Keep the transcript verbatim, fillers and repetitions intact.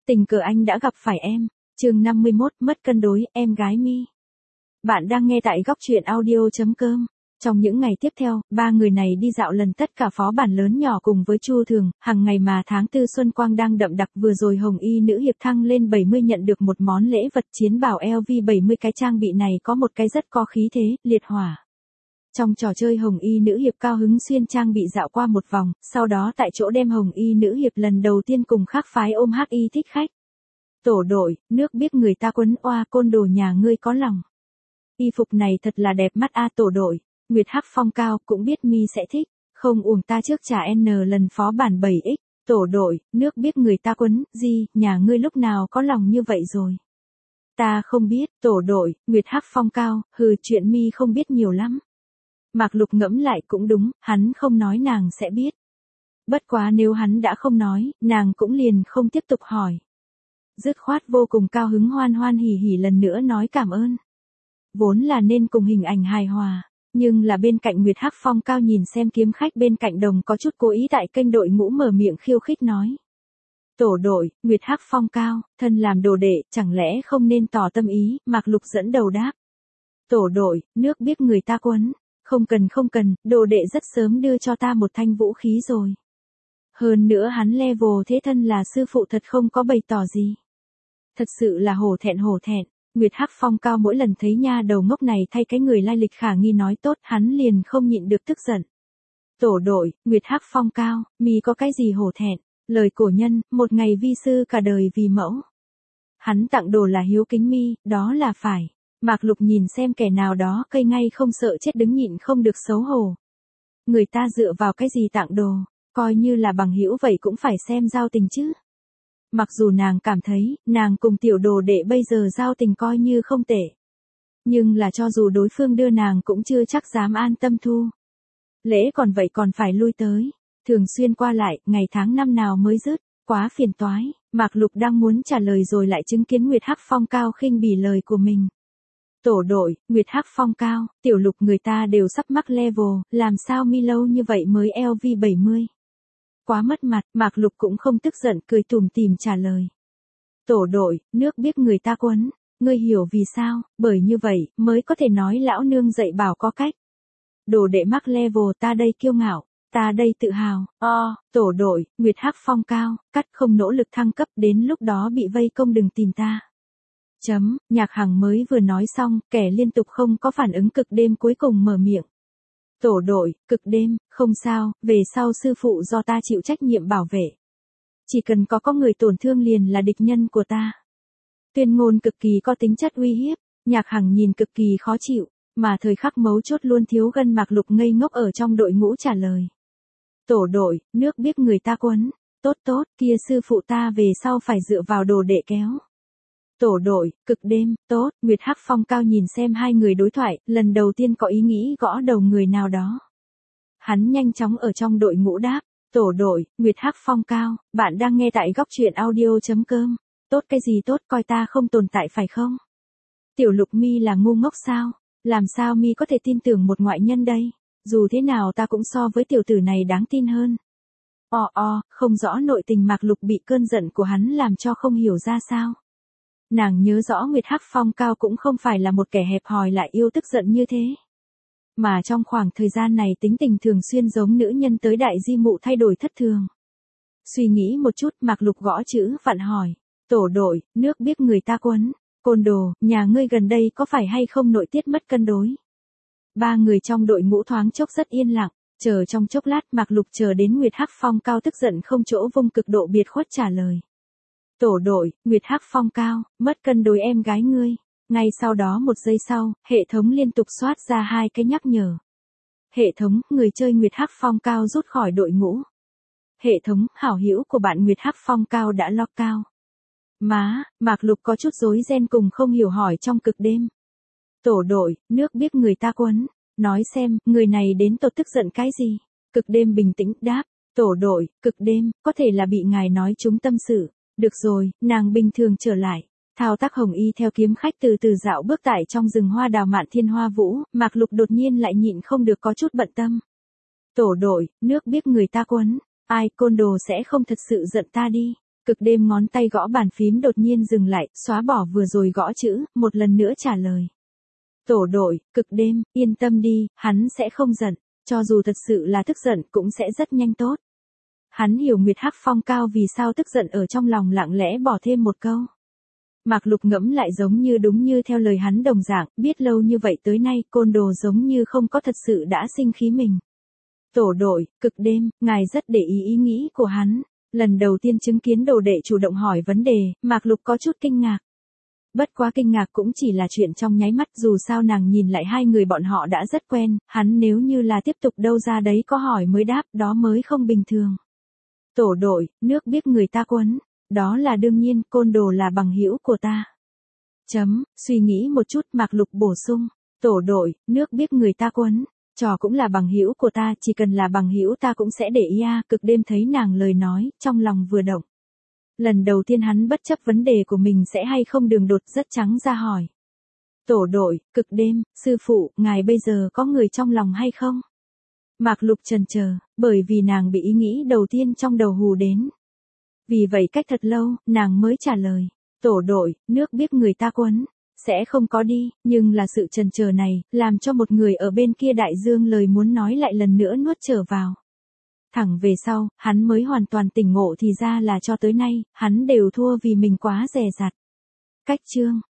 Tình cờ anh đã gặp phải em. Chương năm mươi mốt, mất cân đối, em gái Mi. Bạn đang nghe tại góc truyện audio chấm com. Trong những ngày tiếp theo, ba người này đi dạo lần tất cả phó bản lớn nhỏ cùng với Chu Thường, hàng ngày mà tháng tư xuân quang đang đậm đặc. Vừa rồi Hồng Y nữ hiệp thăng lên bảy mươi nhận được một món lễ vật chiến bảo L V bảy mươi, cái trang bị này có một cái rất có khí thế, liệt hỏa. Trong trò chơi Hồng Y nữ hiệp cao hứng xuyên trang bị dạo qua một vòng, sau đó tại chỗ đem Hồng Y nữ hiệp lần đầu tiên cùng khác phái ôm H Y thích khách. Tổ đội, nước biết người ta quấn oa, côn đồ nhà ngươi có lòng. Y phục này thật là đẹp mắt a. Tổ đội, Nguyệt Hắc Phong cao, cũng biết Mi sẽ thích, không uổng ta trước trả N lần phó bản bảy x. Tổ đội, nước biết người ta quấn, gì, nhà ngươi lúc nào có lòng như vậy rồi. Ta không biết. Tổ đội, Nguyệt Hắc Phong cao, hừ, chuyện Mi không biết nhiều lắm. Mạc Lục ngẫm lại cũng đúng, hắn không nói nàng sẽ biết. Bất quá nếu hắn đã không nói, nàng cũng liền không tiếp tục hỏi. Dứt khoát vô cùng cao hứng hoan hoan hỉ hỉ lần nữa nói cảm ơn. Vốn là nên cùng hình ảnh hài hòa, nhưng là bên cạnh Nguyệt Hắc Phong cao nhìn xem kiếm khách bên cạnh đồng có chút cố ý tại kênh đội ngũ mở miệng khiêu khích nói. Tổ đội, Nguyệt Hắc Phong cao, thân làm đồ đệ, chẳng lẽ không nên tỏ tâm ý, Mạc Lục dẫn đầu đáp. Tổ đội, nước biết người ta quấn. Không cần không cần, đồ đệ rất sớm đưa cho ta một thanh vũ khí rồi. Hơn nữa hắn level thế thân là sư phụ thật không có bày tỏ gì. Thật sự là hổ thẹn hổ thẹn. Nguyệt Hắc Phong cao mỗi lần thấy nha đầu ngốc này thay cái người lai lịch khả nghi nói tốt, hắn liền không nhịn được tức giận. Tổ đội, Nguyệt Hắc Phong cao, Mi có cái gì hổ thẹn, lời cổ nhân, một ngày vi sư cả đời vì mẫu. Hắn tặng đồ là hiếu kính Mi, đó là phải. Mạc Lục nhìn xem kẻ nào đó cây ngay không sợ chết đứng nhịn không được xấu hổ. Người ta dựa vào cái gì tặng đồ, coi như là bằng hữu vậy cũng phải xem giao tình chứ. Mặc dù nàng cảm thấy, nàng cùng tiểu đồ đệ bây giờ giao tình coi như không tệ. Nhưng là cho dù đối phương đưa nàng cũng chưa chắc dám an tâm thu. Lễ còn vậy còn phải lui tới. Thường xuyên qua lại, ngày tháng năm nào mới dứt, quá phiền toái. Mạc Lục đang muốn trả lời rồi lại chứng kiến Nguyệt Hắc Phong cao khinh bỉ lời của mình. Tổ đội, Nguyệt Hắc Phong cao, tiểu Lục người ta đều sắp mắc level, làm sao Mi lâu như vậy mới L V bảy mươi. Quá mất mặt, Mạc Lục cũng không tức giận, cười tủm tỉm trả lời. Tổ đội, nước biết người ta quấn, ngươi hiểu vì sao, bởi như vậy, mới có thể nói lão nương dạy bảo có cách. Đồ đệ mắc level, ta đây kiêu ngạo, ta đây tự hào, o, tổ đội, Nguyệt Hắc Phong cao, cắt không nỗ lực thăng cấp, đến lúc đó bị vây công đừng tìm ta. Chấm, Nhạc Hằng mới vừa nói xong, kẻ liên tục không có phản ứng cực đêm cuối cùng mở miệng. Tổ đội, cực đêm, không sao, về sau sư phụ do ta chịu trách nhiệm bảo vệ. Chỉ cần có có người tổn thương liền là địch nhân của ta. Tuyên ngôn cực kỳ có tính chất uy hiếp, Nhạc Hằng nhìn cực kỳ khó chịu, mà thời khắc mấu chốt luôn thiếu gân. Mạc Lục ngây ngốc ở trong đội ngũ trả lời. Tổ đội, nước biết người ta quấn, tốt tốt, kia sư phụ ta về sau phải dựa vào đồ đệ kéo. Tổ đội, cực đêm, tốt, Nguyệt Hắc Phong cao nhìn xem hai người đối thoại, lần đầu tiên có ý nghĩ gõ đầu người nào đó. Hắn nhanh chóng ở trong đội ngũ đáp, tổ đội, Nguyệt Hắc Phong cao, bạn đang nghe tại góc truyện audio chấm com. Tốt cái gì tốt, coi ta không tồn tại phải không? Tiểu Lục Mi là ngu ngốc sao? Làm sao Mi có thể tin tưởng một ngoại nhân đây? Dù thế nào ta cũng so với tiểu tử này đáng tin hơn. O o, không rõ nội tình. Mạc Lục bị cơn giận của hắn làm cho không hiểu ra sao. Nàng nhớ rõ Nguyệt Hắc Phong cao cũng không phải là một kẻ hẹp hòi lại yêu tức giận như thế. Mà trong khoảng thời gian này tính tình thường xuyên giống nữ nhân tới đại di mụ thay đổi thất thường. Suy nghĩ một chút, Mạc Lục gõ chữ vặn hỏi. Tổ đội, nước biết người ta quấn, côn đồ, nhà ngươi gần đây có phải hay không nội tiết mất cân đối. Ba người trong đội ngũ thoáng chốc rất yên lặng, chờ trong chốc lát Mạc Lục chờ đến Nguyệt Hắc Phong cao tức giận không chỗ vung cực độ biệt khuất trả lời. Tổ đội, Nguyệt Hắc Phong cao, mất cân đối em gái ngươi. Ngay sau đó một giây sau, hệ thống liên tục soát ra hai cái nhắc nhở. Hệ thống, người chơi Nguyệt Hắc Phong cao rút khỏi đội ngũ. Hệ thống, hảo hữu của bạn Nguyệt Hắc Phong cao đã lock cao. Má, Mạc Lục có chút rối ren cùng không hiểu hỏi trong cực đêm. Tổ đội, nước biết người ta quấn, nói xem, người này đến tột tức giận cái gì? Cực đêm bình tĩnh đáp, tổ đội, cực đêm, có thể là bị ngài nói trúng tâm sự. Được rồi, nàng bình thường trở lại. Thao tác Hồng Y theo kiếm khách từ từ dạo bước tại trong rừng hoa đào mạn thiên hoa vũ, Mạc Lục đột nhiên lại nhịn không được có chút bận tâm. Tổ đội, nước biết người ta quấn, ai côn đồ sẽ không thật sự giận ta đi. cực đêm ngón tay gõ bàn phím đột nhiên dừng lại, xóa bỏ vừa rồi gõ chữ, một lần nữa trả lời. Tổ đội, cực đêm, yên tâm đi, hắn sẽ không giận, cho dù thật sự là tức giận cũng sẽ rất nhanh tốt. Hắn hiểu Nguyệt Hắc Phong cao vì sao tức giận ở trong lòng lặng lẽ bỏ thêm một câu. Mạc Lục ngẫm lại giống như đúng như theo lời hắn đồng dạng, biết lâu như vậy tới nay côn đồ giống như không có thật sự đã sinh khí mình. Tổ đội, cực đêm, ngài rất để ý ý nghĩ của hắn. Lần đầu tiên chứng kiến đồ đệ chủ động hỏi vấn đề, Mạc Lục có chút kinh ngạc. Bất quá kinh ngạc cũng chỉ là chuyện trong nháy mắt, dù sao nàng nhìn lại hai người bọn họ đã rất quen, hắn nếu như là tiếp tục đâu ra đấy có hỏi mới đáp, đó mới không bình thường. Tổ đội, nước biết người ta quấn, đó là đương nhiên, côn đồ là bằng hữu của ta. Chấm, suy nghĩ một chút, Mạc Lục bổ sung, tổ đội, nước biết người ta quấn, trò cũng là bằng hữu của ta, chỉ cần là bằng hữu ta cũng sẽ để ý a. Cực đêm thấy nàng lời nói, trong lòng vừa động. Lần đầu tiên hắn bất chấp vấn đề của mình sẽ hay không đường đột, rất trắng ra hỏi. Tổ đội, cực đêm, sư phụ, ngài bây giờ có người trong lòng hay không? Mạc Lục chần chờ, bởi vì nàng bị ý nghĩ đầu tiên trong đầu hù đến. Vì vậy cách thật lâu, nàng mới trả lời. Tổ đội, nước biết người ta quấn, sẽ không có đi, nhưng là sự chần chờ này, làm cho một người ở bên kia đại dương lời muốn nói lại lần nữa nuốt trở vào. Thẳng về sau, hắn mới hoàn toàn tỉnh ngộ thì ra là cho tới nay, hắn đều thua vì mình quá dè dặt. Cách chương